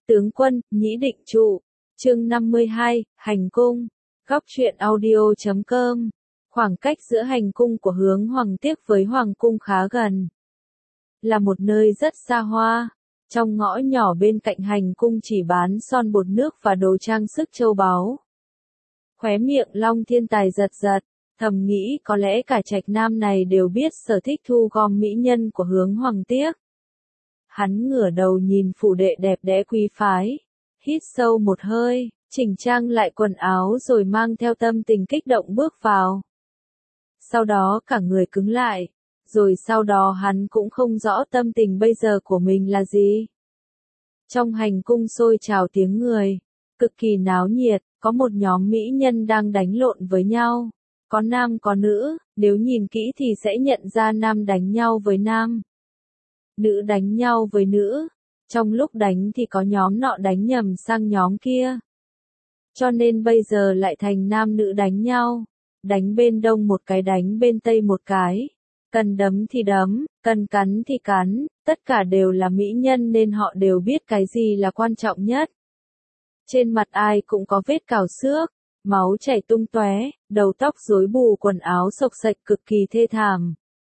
Tướng quân, nhĩ định trụ. Chương 52, hành cung. Góc truyện audio.com. Khoảng cách giữa hành cung của Hướng Hoàng Tiếc với Hoàng cung khá gần. Là một nơi rất xa hoa. Trong ngõ nhỏ bên cạnh hành cung chỉ bán son bột nước và đồ trang sức châu báu. Khóe miệng Long Thiên Tài giật giật, thầm nghĩ có lẽ cả trạch nam này đều biết sở thích thu gom mỹ nhân của Hướng Hoàng Tiếc. Hắn ngửa đầu nhìn phủ đệ đẹp đẽ quý phái, hít sâu một hơi, chỉnh trang lại quần áo rồi mang theo tâm tình kích động bước vào. Sau đó cả người cứng lại, rồi sau đó hắn cũng không rõ tâm tình bây giờ của mình là gì. Trong hành cung sôi trào tiếng người, cực kỳ náo nhiệt, có một nhóm mỹ nhân đang đánh lộn với nhau, có nam có nữ, nếu nhìn kỹ thì sẽ nhận ra nam đánh nhau với nam, nữ đánh nhau với nữ, trong lúc đánh thì có nhóm nọ đánh nhầm sang nhóm kia. Cho nên bây giờ lại thành nam nữ đánh nhau, đánh bên đông một cái đánh bên tây một cái, cần đấm thì đấm, cần cắn thì cắn, tất cả đều là mỹ nhân nên họ đều biết cái gì là quan trọng nhất. Trên mặt ai cũng có vết cào xước, máu chảy tung tóe, đầu tóc rối bù, quần áo xộc xệch cực kỳ thê thảm.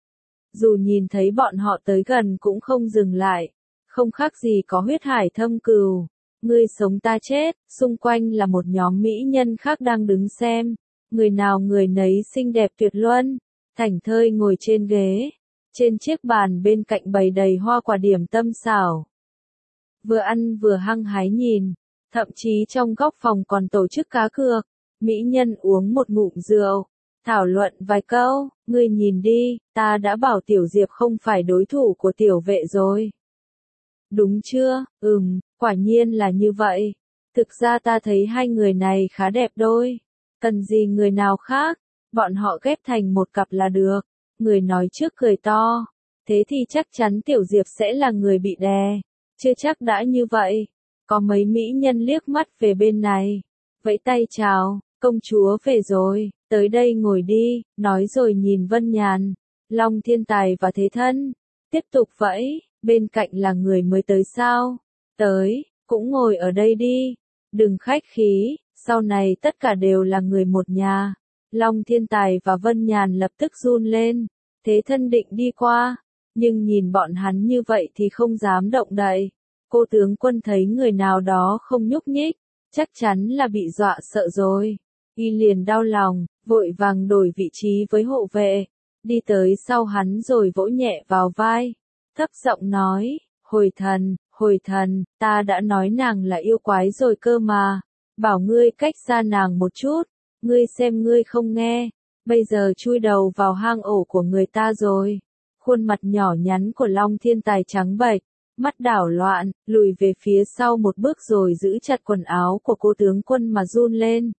Dù nhìn thấy bọn họ tới gần cũng không dừng lại, không khác gì có huyết hải thâm cừu, ngươi sống ta chết, xung quanh là một nhóm mỹ nhân khác đang đứng xem, người nào người nấy xinh đẹp tuyệt luân, thảnh thơi ngồi trên ghế, trên chiếc bàn bên cạnh bày đầy hoa quả điểm tâm xảo. Vừa ăn vừa hăng hái nhìn, thậm chí trong góc phòng còn tổ chức cá cược, mỹ nhân uống một ngụm rượu, thảo luận vài câu, ngươi nhìn đi, ta đã bảo Tiểu Diệp không phải đối thủ của Tiểu Vệ rồi. Đúng chưa? Quả nhiên là như vậy. Thực ra ta thấy hai người này khá đẹp đôi. Cần gì người nào khác, bọn họ ghép thành một cặp là được. Người nói trước cười to. Thế thì chắc chắn Tiểu Diệp sẽ là người bị đè. Chưa chắc đã như vậy. Có mấy mỹ nhân liếc mắt về bên này. Vẫy tay chào, công chúa về rồi, tới đây ngồi đi, nói rồi nhìn Vân Nhàn, Long Thiên Tài và Thế Thân. Tiếp tục vẫy, bên cạnh là người mới tới sao? Tới, cũng ngồi ở đây đi, đừng khách khí, sau này tất cả đều là người một nhà. Long Thiên Tài và Vân Nhàn lập tức run lên, Thế Thân định đi qua, nhưng nhìn bọn hắn như vậy thì không dám động đậy. Cô tướng quân thấy người nào đó không nhúc nhích, chắc chắn là bị dọa sợ rồi. Y liền đau lòng, vội vàng đổi vị trí với hộ vệ, đi tới sau hắn rồi vỗ nhẹ vào vai, thấp giọng nói, hồi thần, ta đã nói nàng là yêu quái rồi cơ mà, bảo ngươi cách xa nàng một chút, ngươi xem ngươi không nghe, bây giờ chui đầu vào hang ổ của người ta rồi. Khuôn mặt nhỏ nhắn của Long Thiên Tài trắng bệch, mắt đảo loạn, lùi về phía sau một bước rồi giữ chặt quần áo của cô tướng quân mà run lên.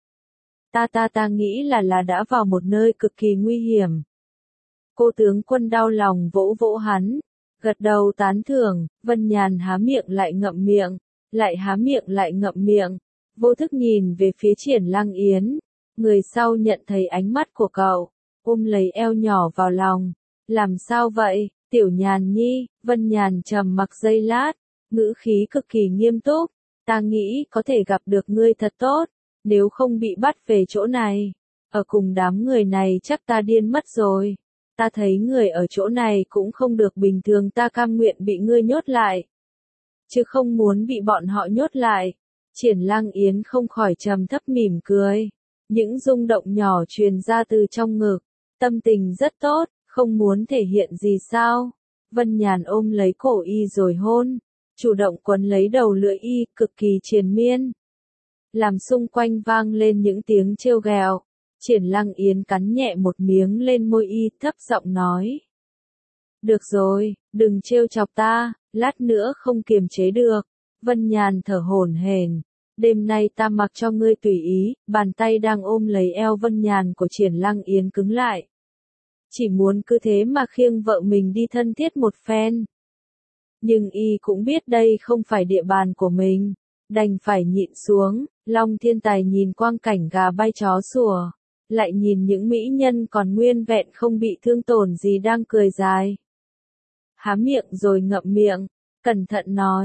Ta nghĩ là đã vào một nơi cực kỳ nguy hiểm. Cô tướng quân đau lòng vỗ vỗ hắn, gật đầu tán thưởng. Vân Nhàn há miệng lại ngậm miệng, lại há miệng lại ngậm miệng, vô thức nhìn về phía Triển Lăng Yến. Người sau nhận thấy ánh mắt của cậu, ôm lấy eo nhỏ vào lòng. Làm sao vậy, Tiểu Nhàn nhi? Vân Nhàn trầm mặc giây lát, ngữ khí cực kỳ nghiêm túc. Ta nghĩ có thể gặp được ngươi thật tốt, nếu không bị bắt về chỗ này. Ở cùng đám người này chắc ta điên mất rồi. Ta thấy người ở chỗ này cũng không được bình thường, ta cam nguyện bị ngươi nhốt lại, chứ không muốn bị bọn họ nhốt lại. Triển Lăng Yến không khỏi trầm thấp mỉm cười. Những rung động nhỏ truyền ra từ trong ngực. Tâm tình rất tốt, không muốn thể hiện gì sao? Vân Nhàn ôm lấy cổ y rồi hôn, chủ động quấn lấy đầu lưỡi y, cực kỳ triền miên. Làm xung quanh vang lên những tiếng trêu ghẹo. Triển Lăng Yến cắn nhẹ một miếng lên môi y, thấp giọng nói. Được rồi, đừng trêu chọc ta, lát nữa không kiềm chế được. Vân Nhàn thở hổn hển. Đêm nay ta mặc cho ngươi tùy ý. Bàn tay đang ôm lấy eo Vân Nhàn của Triển Lăng Yến cứng lại. Chỉ muốn cứ thế mà khiêng vợ mình đi thân thiết một phen. Nhưng y cũng biết đây không phải địa bàn của mình, đành phải nhịn xuống. Long Thiên Tài nhìn quang cảnh gà bay chó sủa, lại nhìn những mỹ nhân còn nguyên vẹn không bị thương tổn gì đang cười dài. Há miệng rồi ngậm miệng, cẩn thận nói,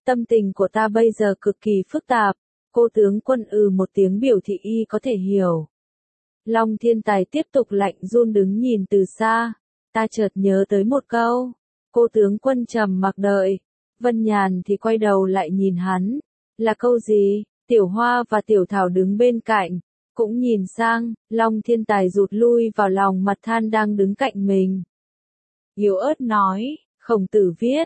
Tâm tình của ta bây giờ cực kỳ phức tạp. Cô tướng quân một tiếng biểu thị y có thể hiểu. Long Thiên Tài tiếp tục lạnh run đứng nhìn từ xa. Ta chợt nhớ tới một câu. Cô tướng quân trầm mặc đợi. Vân Nhàn thì quay đầu lại nhìn hắn. Là câu gì? Tiểu Hoa và Tiểu Thảo đứng bên cạnh. Cũng nhìn sang, Long Thiên Tài rụt lui vào lòng Mặt Than đang đứng cạnh mình. Yếu ớt nói, Khổng Tử viết,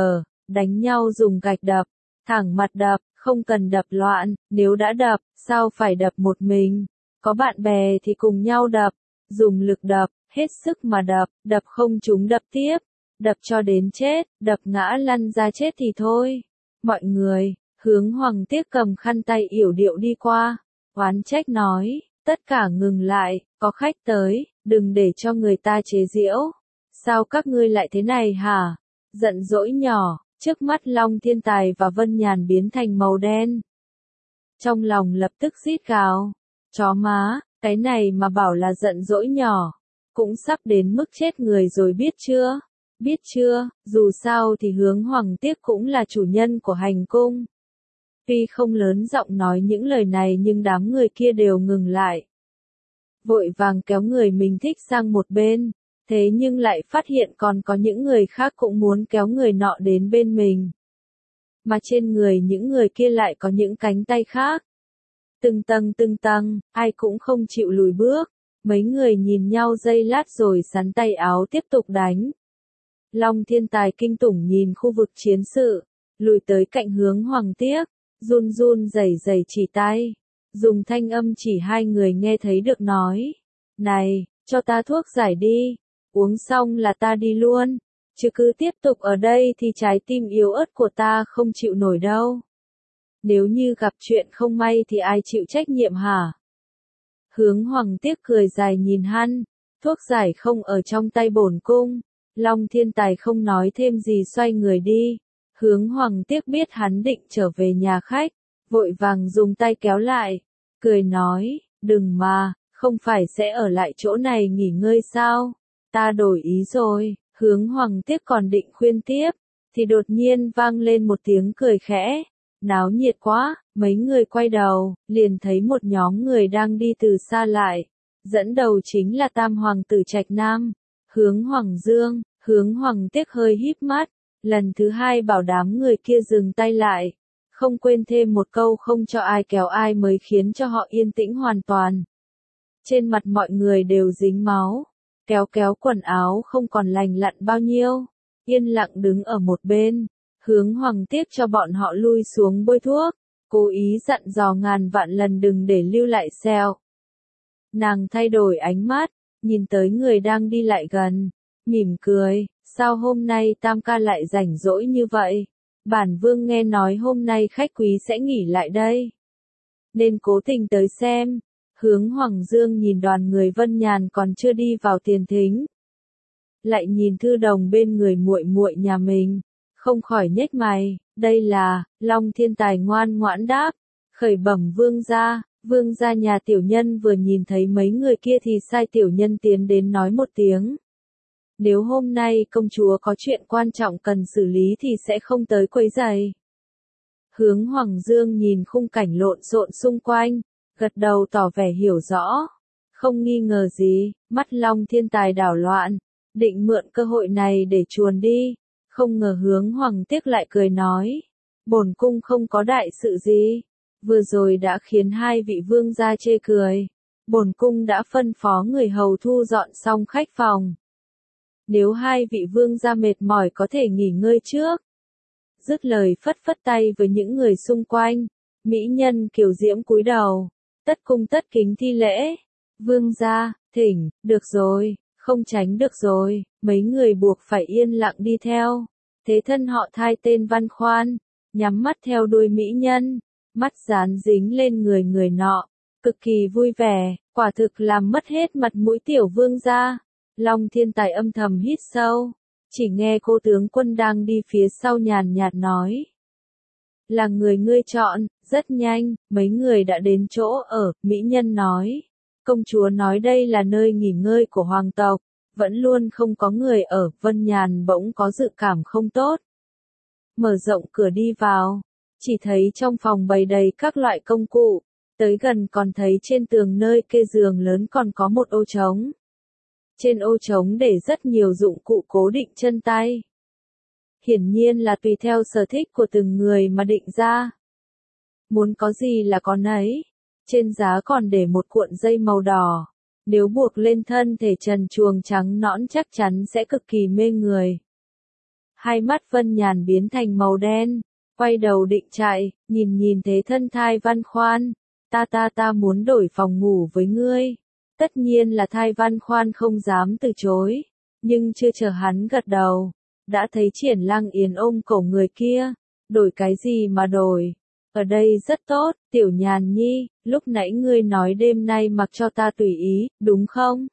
đánh nhau dùng gạch đập, thẳng mặt đập, không cần đập loạn, nếu đã đập, sao phải đập một mình? Có bạn bè thì cùng nhau đập, dùng lực đập, hết sức mà đập, đập không trúng đập tiếp, đập cho đến chết, đập ngã lăn ra chết thì thôi. Mọi người, Hướng Hoàng Tiếc cầm khăn tay yểu điệu đi qua, oán trách nói, tất cả ngừng lại, có khách tới, đừng để cho người ta chế giễu. Sao các ngươi lại thế này hả? Giận dỗi nhỏ, trước mắt Long Thiên Tài và Vân Nhàn biến thành màu đen. Trong lòng lập tức rít gào, chó má, cái này mà bảo là giận dỗi nhỏ, cũng sắp đến mức chết người rồi biết chưa? Biết chưa, dù sao thì Hướng Hoàng Tiếc cũng là chủ nhân của hành cung. Tuy không lớn giọng nói những lời này nhưng đám người kia đều ngừng lại. Vội vàng kéo người mình thích sang một bên, thế nhưng lại phát hiện còn có những người khác cũng muốn kéo người nọ đến bên mình. Mà trên người những người kia lại có những cánh tay khác. Từng tầng, ai cũng không chịu lùi bước. Mấy người nhìn nhau giây lát rồi sắn tay áo tiếp tục đánh. Long Thiên Tài kinh tủng nhìn khu vực chiến sự, lùi tới cạnh Hướng Hoàng Tiếc, run run rẩy chỉ tay, dùng thanh âm chỉ hai người nghe thấy được nói. Này, cho ta thuốc giải đi, uống xong là ta đi luôn, chứ cứ tiếp tục ở đây thì trái tim yếu ớt của ta không chịu nổi đâu. Nếu như gặp chuyện không may thì ai chịu trách nhiệm hả? Hướng Hoàng Tiếc cười dài nhìn hắn, thuốc giải không ở trong tay bổn cung. Long Thiên Tài không nói thêm gì xoay người đi. Hướng Hoàng Tiếc biết hắn định trở về nhà khách, vội vàng dùng tay kéo lại, cười nói, đừng mà, không phải sẽ ở lại chỗ này nghỉ ngơi sao? Ta đổi ý rồi. Hướng Hoàng Tiếc còn định khuyên tiếp, thì đột nhiên vang lên một tiếng cười khẽ. Náo nhiệt quá, mấy người quay đầu, liền thấy một nhóm người đang đi từ xa lại. Dẫn đầu chính là Tam Hoàng tử Trạch Nam, Hướng Hoàng Dương. Hướng Hoàng Tiếc hơi híp mắt, lần thứ hai bảo đám người kia dừng tay lại, không quên thêm một câu không cho ai kéo ai mới khiến cho họ yên tĩnh hoàn toàn. Trên mặt mọi người đều dính máu, kéo quần áo không còn lành lặn bao nhiêu, yên lặng đứng ở một bên. Hướng Hoàng Tiếc cho bọn họ lui xuống bôi thuốc, cố ý dặn dò ngàn vạn lần đừng để lưu lại sẹo. Nàng thay đổi ánh mắt, nhìn tới người đang đi lại gần, mỉm cười, sao hôm nay Tam ca lại rảnh rỗi như vậy? Bản vương nghe nói hôm nay khách quý sẽ nghỉ lại đây, nên cố tình tới xem. Hướng Hoàng Dương nhìn đoàn người Vân Nhàn còn chưa đi vào tiền thính, lại nhìn thư đồng bên người muội muội nhà mình, không khỏi nhếch mày. Đây là, Long Thiên Tài ngoan ngoãn đáp, khởi bẩm vương gia nhà tiểu nhân vừa nhìn thấy mấy người kia thì sai tiểu nhân tiến đến nói một tiếng. Nếu hôm nay công chúa có chuyện quan trọng cần xử lý thì sẽ không tới quấy rầy. Hướng Hoàng Dương nhìn khung cảnh lộn xộn xung quanh, gật đầu tỏ vẻ hiểu rõ. Không nghi ngờ gì, mắt Long Thiên Tài đảo loạn, định mượn cơ hội này để chuồn đi. Không ngờ Hướng Hoàng Tiếc lại cười nói, bổn cung không có đại sự gì, vừa rồi đã khiến hai vị vương gia chê cười. Bổn cung đã phân phó người hầu thu dọn xong khách phòng. Nếu hai vị vương gia mệt mỏi có thể nghỉ ngơi trước. Dứt lời phất phất tay với những người xung quanh, mỹ nhân Kiều Diễm cúi đầu, tất cung tất kính thi lễ. Vương gia, thỉnh, được rồi, không tránh được rồi, mấy người buộc phải yên lặng đi theo. Thế thân họ Thai tên Văn Khoan, nhắm mắt theo đuôi mỹ nhân, mắt dán dính lên người người nọ, cực kỳ vui vẻ, quả thực làm mất hết mặt mũi tiểu vương gia. Long Thiên Tài âm thầm hít sâu, chỉ nghe cô tướng quân đang đi phía sau nhàn nhạt nói. Là người ngươi chọn, rất nhanh, mấy người đã đến chỗ ở, mỹ nhân nói. Công chúa nói đây là nơi nghỉ ngơi của hoàng tộc, vẫn luôn không có người ở. Vân Nhàn bỗng có dự cảm không tốt. mở rộng cửa đi vào. Chỉ thấy trong phòng bày đầy các loại công cụ. Tới gần còn thấy trên tường nơi kê giường lớn còn có một ô trống. Trên ô trống để rất nhiều dụng cụ cố định chân tay. Hiển nhiên là tùy theo sở thích của từng người mà định ra. Muốn có gì là có nấy. Trên giá còn để một cuộn dây màu đỏ. Nếu buộc lên thân thể trần truồng trắng nõn chắc chắn sẽ cực kỳ mê người. Hai mắt Vân Nhàn biến thành màu đen. Quay đầu định chạy, nhìn thế thân Thai Văn Khoan. Ta muốn đổi phòng ngủ với ngươi. Tất nhiên là Thai Văn Khoan không dám từ chối. Nhưng chưa chờ hắn gật đầu. Đã thấy Triển Lăng Yến ôm cổ người kia. Đổi cái gì mà đổi? Ở đây rất tốt, Tiểu Nhàn Nhi, lúc nãy ngươi nói đêm nay mặc cho ta tùy ý, đúng không?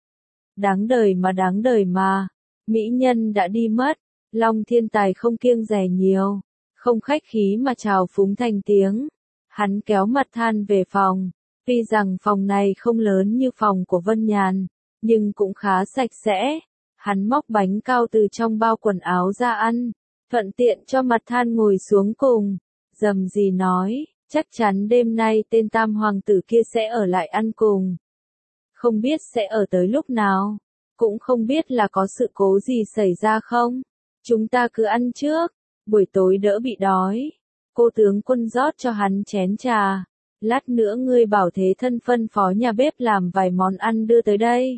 Đáng đời mà. Mỹ nhân đã đi mất. Long Thiên Tài không kiêng dè nhiều. Không khách khí mà chào phúng thành tiếng. Hắn kéo Mặt Than về phòng. Tuy rằng phòng này không lớn như phòng của Vân Nhàn, nhưng cũng khá sạch sẽ. Hắn móc bánh cao từ trong bao quần áo ra ăn, thuận tiện cho Mặt Than ngồi xuống cùng. Dầm gì nói, chắc chắn đêm nay tên Tam Hoàng tử kia sẽ ở lại ăn cùng. Không biết sẽ ở tới lúc nào, cũng không biết là có sự cố gì xảy ra không. Chúng ta cứ ăn trước, buổi tối đỡ bị đói. Cô tướng quân rót cho hắn chén trà. Lát nữa ngươi bảo thế thân phân phó nhà bếp làm vài món ăn đưa tới đây.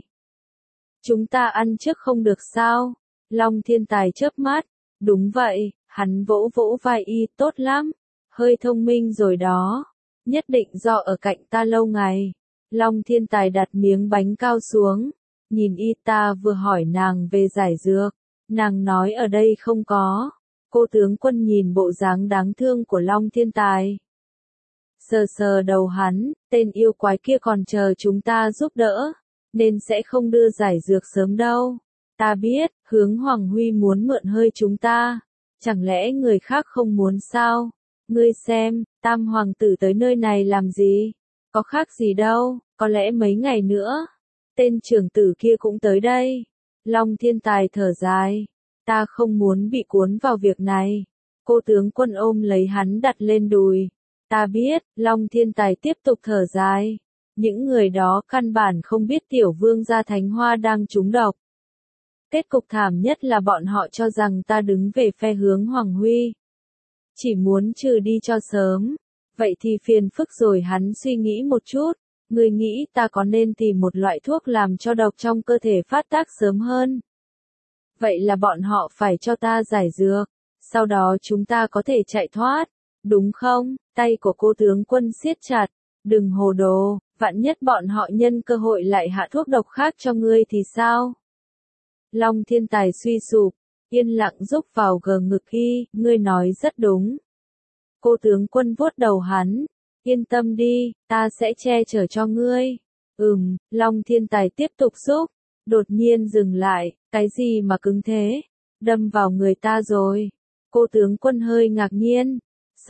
Chúng ta ăn trước không được sao? Long Thiên Tài chớp mắt. Đúng vậy, hắn vỗ vỗ vai y, tốt lắm. Hơi thông minh rồi đó. Nhất định do ở cạnh ta lâu ngày. Long Thiên Tài đặt miếng bánh cao xuống. Nhìn y, ta vừa hỏi nàng về giải dược. Nàng nói ở đây không có. Cô tướng quân nhìn bộ dáng đáng thương của Long Thiên Tài. Sờ đầu hắn, tên yêu quái kia còn chờ chúng ta giúp đỡ, nên sẽ không đưa giải dược sớm đâu. Ta biết, Hướng Hoàng Huy muốn mượn hơi chúng ta. Chẳng lẽ người khác không muốn sao? Ngươi xem, Tam Hoàng tử tới nơi này làm gì? Có khác gì đâu, có lẽ mấy ngày nữa. Tên trưởng tử kia cũng tới đây. Long Thiên Tài thở dài. Ta không muốn bị cuốn vào việc này. Cô tướng quân ôm lấy hắn đặt lên đùi. Ta biết, Long Thiên Tài tiếp tục thở dài. Những người đó căn bản không biết tiểu vương gia Thánh Hoa đang trúng độc. Kết cục thảm nhất là bọn họ cho rằng ta đứng về phe Hướng Hoàng Huy. Chỉ muốn trừ đi cho sớm. Vậy thì phiền phức rồi, hắn suy nghĩ một chút. Người nghĩ ta có nên tìm một loại thuốc làm cho độc trong cơ thể phát tác sớm hơn? Vậy là bọn họ phải cho ta giải dược. Sau đó chúng ta có thể chạy thoát. Đúng không? Tay của cô tướng quân siết chặt. Đừng hồ đồ, vạn nhất bọn họ nhân cơ hội lại hạ thuốc độc khác cho ngươi thì sao? Long Thiên Tài suy sụp, yên lặng rúc vào gờ ngực y, ngươi nói rất đúng. Cô tướng quân vuốt đầu hắn, yên tâm đi, ta sẽ che chở cho ngươi. Long Thiên Tài tiếp tục rúc, đột nhiên dừng lại, cái gì mà cứng thế? Đâm vào người ta rồi. Cô tướng quân hơi ngạc nhiên.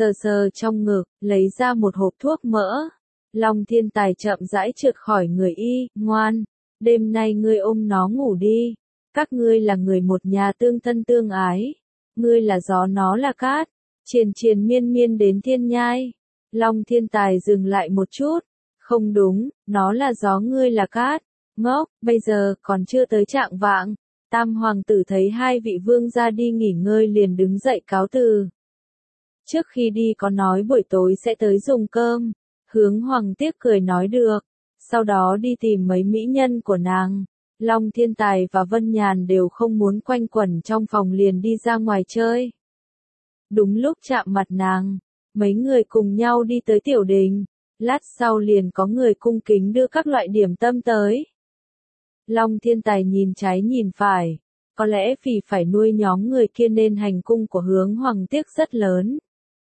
Sờ trong ngực, lấy ra một hộp thuốc mỡ. Long Thiên Tài chậm rãi trượt khỏi người y, ngoan, đêm nay ngươi ôm nó ngủ đi. Các ngươi là người một nhà tương thân tương ái. Ngươi là gió nó là cát, triền miên đến thiên nhai. Long Thiên Tài dừng lại một chút. Không đúng, nó là gió ngươi là cát. Ngốc, bây giờ còn chưa tới trạng vạng. Tam Hoàng tử thấy hai vị vương gia đi nghỉ ngơi liền đứng dậy cáo từ. Trước khi đi có nói buổi tối sẽ tới dùng cơm. Hướng Hoàng tiếc cười nói được. Sau đó đi tìm mấy mỹ nhân của nàng. Long Thiên Tài và Vân Nhàn đều không muốn quanh quẩn trong phòng liền đi ra ngoài chơi. Đúng lúc chạm mặt nàng, mấy người cùng nhau đi tới tiểu đình. Lát sau liền có người cung kính đưa các loại điểm tâm tới. Long Thiên Tài nhìn trái nhìn phải. Có lẽ vì phải nuôi nhóm người kia nên hành cung của Hướng Hoàng tiếc rất lớn.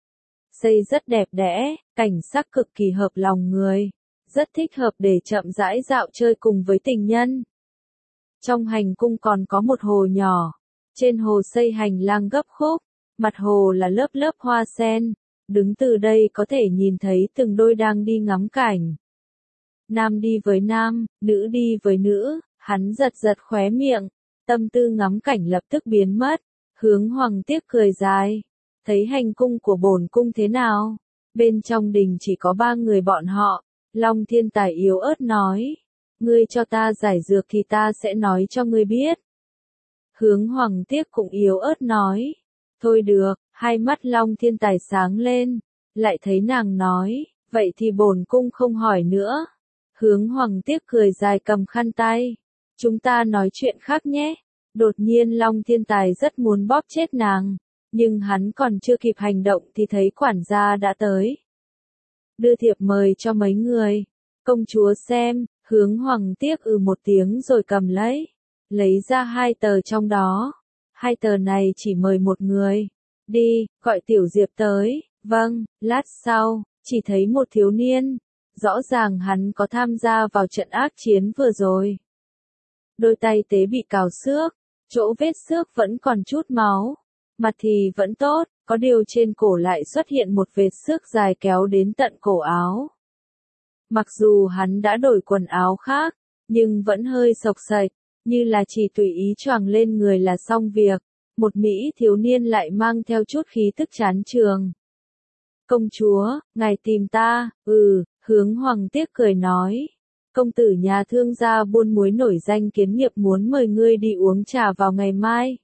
Xây rất đẹp đẽ, cảnh sắc cực kỳ hợp lòng người. Rất thích hợp để chậm rãi dạo chơi cùng với tình nhân. Trong hành cung còn có một hồ nhỏ. Trên hồ xây hành lang gấp khúc. Mặt hồ là lớp lớp hoa sen. Đứng từ đây có thể nhìn thấy từng đôi đang đi ngắm cảnh. Nam đi với nam, nữ đi với nữ. Hắn giật khóe miệng. Tâm tư ngắm cảnh lập tức biến mất. Hướng Hoàng tiếc cười dài. thấy hành cung của bổn cung thế nào? Bên trong đình chỉ có 3 người bọn họ. Long Thiên Tài yếu ớt nói. Ngươi cho ta giải dược thì ta sẽ nói cho ngươi biết. Hướng Hoàng Tiếc cũng yếu ớt nói. Thôi được, hai mắt Long Thiên Tài sáng lên. Lại thấy nàng nói, vậy thì bổn cung không hỏi nữa. Hướng Hoàng Tiếc cười dài cầm khăn tay. Chúng ta nói chuyện khác nhé. Đột nhiên Long Thiên Tài rất muốn bóp chết nàng. Nhưng hắn còn chưa kịp hành động thì thấy quản gia đã tới. Đưa thiệp mời cho mấy người. Công chúa xem, Hướng Hoàng Tiếc một tiếng rồi cầm lấy ra 2 tờ trong đó. 2 tờ này chỉ mời một người. Đi, gọi Tiểu Diệp tới. Vâng, lát sau, chỉ thấy một thiếu niên. Rõ ràng hắn có tham gia vào trận ác chiến vừa rồi. Đôi tay tế bị cào xước, chỗ vết xước vẫn còn chút máu. Mặt thì vẫn tốt, có điều trên cổ lại xuất hiện một vệt xước dài kéo đến tận cổ áo. Mặc dù hắn đã đổi quần áo khác, nhưng vẫn hơi xộc xệch, như là chỉ tùy ý choàng lên người là xong việc. Một mỹ thiếu niên lại mang theo chút khí tức chán trường. Công chúa, ngài tìm ta? Hướng Hoàng Tiếc cười nói. Công tử nhà thương gia buôn muối nổi danh Kiến Nghiệp muốn mời ngươi đi uống trà vào ngày mai.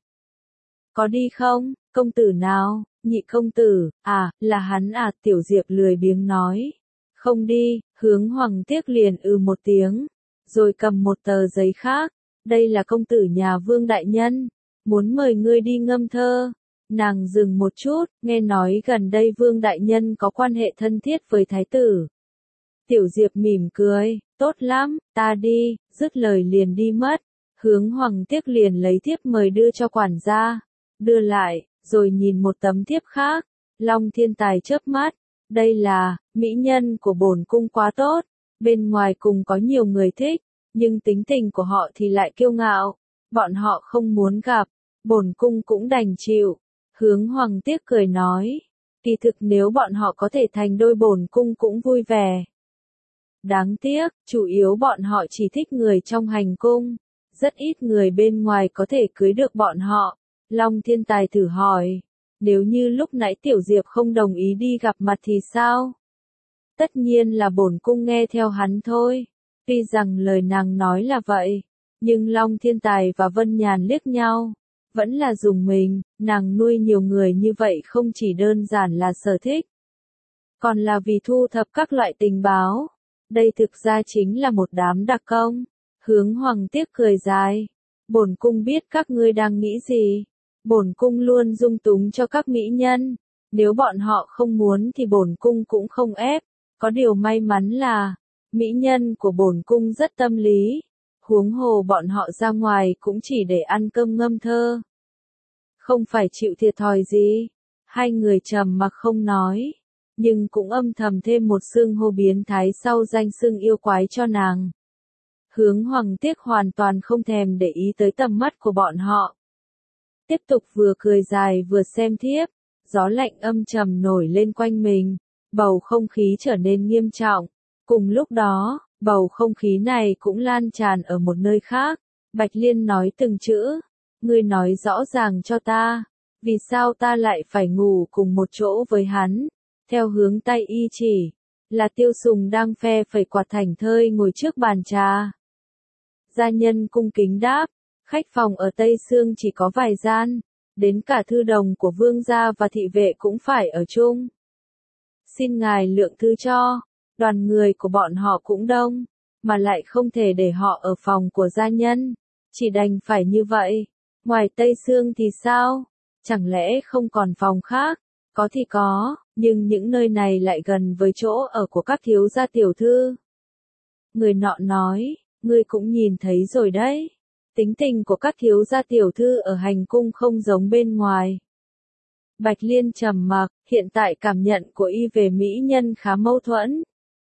Có đi không? Công tử nào? Nhị công tử, là hắn à? Tiểu Diệp lười biếng nói. Không đi. Hướng Hoàng Tiếc liền một tiếng, rồi cầm một tờ giấy khác. Đây là công tử nhà Vương đại nhân, muốn mời ngươi đi ngâm thơ. Nàng dừng một chút, nghe nói gần đây Vương đại nhân có quan hệ thân thiết với thái tử. Tiểu Diệp mỉm cười, tốt lắm, ta đi, dứt lời liền đi mất. Hướng Hoàng Tiếc liền lấy thiếp mời đưa cho quản gia, đưa lại, rồi nhìn một tấm thiếp khác. Long Thiên Tài chớp mắt, đây là, mỹ nhân của bổn cung quá tốt, bên ngoài cùng có nhiều người thích, nhưng tính tình của họ thì lại kiêu ngạo, bọn họ không muốn gặp, bổn cung cũng đành chịu. Hướng Hoàng Tiếc cười nói, kỳ thực nếu bọn họ có thể thành đôi bổn cung cũng vui vẻ. Đáng tiếc, chủ yếu bọn họ chỉ thích người trong hành cung, rất ít người bên ngoài có thể cưới được bọn họ. Long Thiên Tài thử hỏi, nếu như lúc nãy Tiểu Diệp không đồng ý đi gặp mặt thì sao? Tất nhiên là bổn cung nghe theo hắn thôi. Tuy rằng lời nàng nói là vậy, nhưng Long Thiên Tài và Vân Nhàn liếc nhau, vẫn là dùng mình. Nàng nuôi nhiều người như vậy không chỉ đơn giản là sở thích, còn là vì thu thập các loại tình báo. Đây thực ra chính là một đám đặc công. Hướng Hoàng Tiếc cười dài. Bổn cung biết các ngươi đang nghĩ gì. Bổn cung luôn dung túng cho các mỹ nhân. Nếu bọn họ không muốn thì bổn cung cũng không ép. Có điều may mắn là, mỹ nhân của bổn cung rất tâm lý. Huống hồ bọn họ ra ngoài cũng chỉ để ăn cơm ngâm thơ. Không phải chịu thiệt thòi gì. Hai người trầm mặc không nói, nhưng cũng âm thầm thêm một xưng hô biến thái sau danh xưng yêu quái cho nàng. Hướng Hoàng Tiếc hoàn toàn không thèm để ý tới tầm mắt của bọn họ. Tiếp tục vừa cười dài vừa xem thiếp, gió lạnh âm trầm nổi lên quanh mình, bầu không khí trở nên nghiêm trọng. Cùng lúc đó, bầu không khí này cũng lan tràn ở một nơi khác. Bạch Liên nói từng chữ, ngươi nói rõ ràng cho ta, vì sao ta lại phải ngủ cùng một chỗ với hắn? Theo hướng tay y chỉ, là Tiêu Sùng đang phe phẩy quạt thảnh thơi ngồi trước bàn trà. Gia nhân cung kính đáp, khách phòng ở Tây Sương chỉ có vài gian, đến cả thư đồng của vương gia và thị vệ cũng phải ở chung. Xin ngài lượng thứ cho, đoàn người của bọn họ cũng đông, mà lại không thể để họ ở phòng của gia nhân, chỉ đành phải như vậy. Ngoài Tây Sương thì sao? Chẳng lẽ không còn phòng khác? Có thì có, nhưng những nơi này lại gần với chỗ ở của các thiếu gia tiểu thư. Người nọ nói, ngươi cũng nhìn thấy rồi đấy. Tính tình của các thiếu gia tiểu thư ở hành cung không giống bên ngoài. Bạch Liên trầm mặc, hiện tại cảm nhận của y về mỹ nhân khá mâu thuẫn.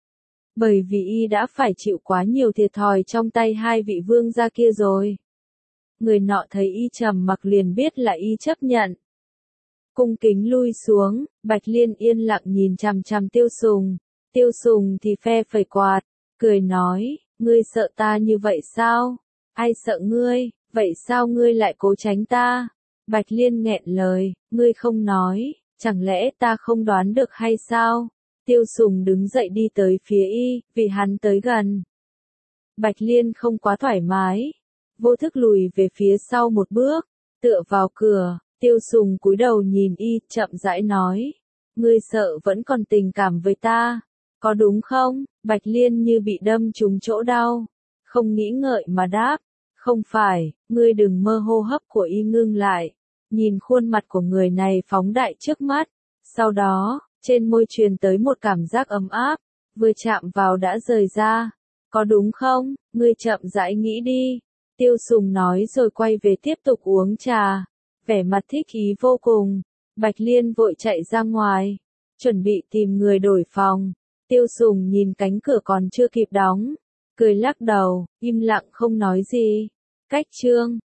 Bởi vì y đã phải chịu quá nhiều thiệt thòi trong tay hai vị vương gia kia rồi. Người nọ thấy y trầm mặc liền biết là y chấp nhận. Cung kính lui xuống, Bạch Liên yên lặng nhìn chằm chằm Tiêu Sùng. Tiêu Sùng thì phe phẩy quạt, cười nói, ngươi sợ ta như vậy sao? Ai sợ ngươi, vậy sao ngươi lại cố tránh ta? Bạch Liên nghẹn lời, ngươi không nói, Chẳng lẽ ta không đoán được hay sao? Tiêu Sùng đứng dậy đi tới phía y, vì hắn tới gần. Bạch Liên không quá thoải mái, vô thức lùi về phía sau một bước, tựa vào cửa. Tiêu Sùng cúi đầu nhìn y, chậm rãi nói, ngươi sợ vẫn còn tình cảm với ta, có đúng không? Bạch Liên như bị đâm trúng chỗ đau, không nghĩ ngợi mà đáp, không phải. Ngươi đừng mơ. Hô hấp của y ngưng lại, nhìn khuôn mặt của người này phóng đại trước mắt, sau đó, trên môi truyền tới một cảm giác ấm áp, vừa chạm vào đã rời ra, có đúng không? Ngươi chậm rãi nghĩ đi, Tiêu Sùng nói rồi quay về tiếp tục uống trà, vẻ mặt thích ý vô cùng. Bạch Liên vội chạy ra ngoài, chuẩn bị tìm người đổi phòng. Tiêu Sùng nhìn cánh cửa còn chưa kịp đóng, cười lắc đầu, im lặng không nói gì. Cách chương